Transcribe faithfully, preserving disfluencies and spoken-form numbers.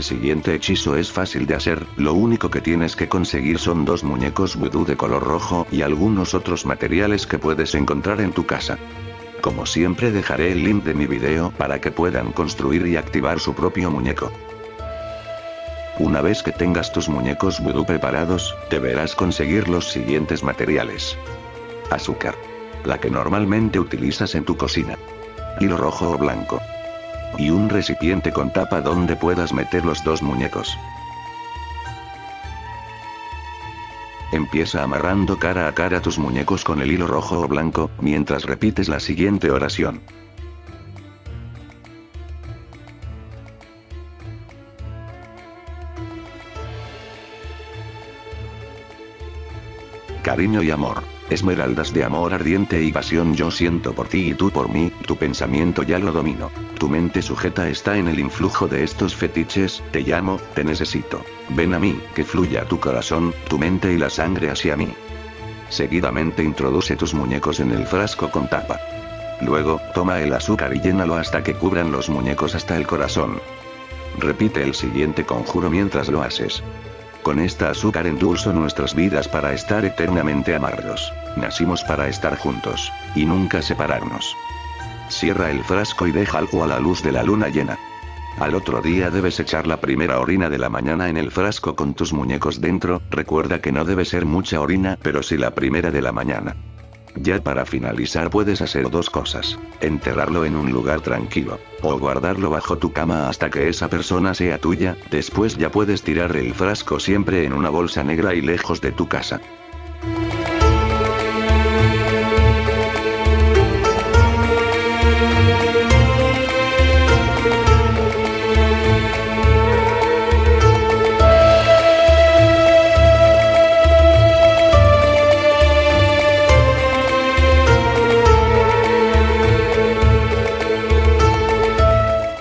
El siguiente hechizo es fácil de hacer, lo único que tienes que conseguir son dos muñecos vudú de color rojo y algunos otros materiales que puedes encontrar en tu casa. Como siempre dejaré el link de mi video para que puedan construir y activar su propio muñeco. Una vez que tengas tus muñecos vudú preparados, deberás conseguir los siguientes materiales. Azúcar. La que normalmente utilizas en tu cocina. Hilo rojo o blanco. Y un recipiente con tapa donde puedas meter los dos muñecos. Empieza amarrando cara a cara tus muñecos con el hilo rojo o blanco, mientras repites la siguiente oración. Cariño y amor. Esmeraldas de amor ardiente y pasión yo siento por ti y tú por mí, tu pensamiento ya lo domino. Tu mente sujeta está en el influjo de estos fetiches, te llamo, te necesito. Ven a mí, que fluya tu corazón, tu mente y la sangre hacia mí. Seguidamente introduce tus muñecos en el frasco con tapa. Luego, toma el azúcar y llénalo hasta que cubran los muñecos hasta el corazón. Repite el siguiente conjuro mientras lo haces. Con esta azúcar endulzo nuestras vidas para estar eternamente amarrados. Nacimos para estar juntos. Y nunca separarnos. Cierra el frasco y déjalo a la luz de la luna llena. Al otro día debes echar la primera orina de la mañana en el frasco con tus muñecos dentro, recuerda que no debe ser mucha orina, pero sí la primera de la mañana. Ya para finalizar puedes hacer dos cosas, enterrarlo en un lugar tranquilo, o guardarlo bajo tu cama hasta que esa persona sea tuya, después ya puedes tirar el frasco siempre en una bolsa negra y lejos de tu casa.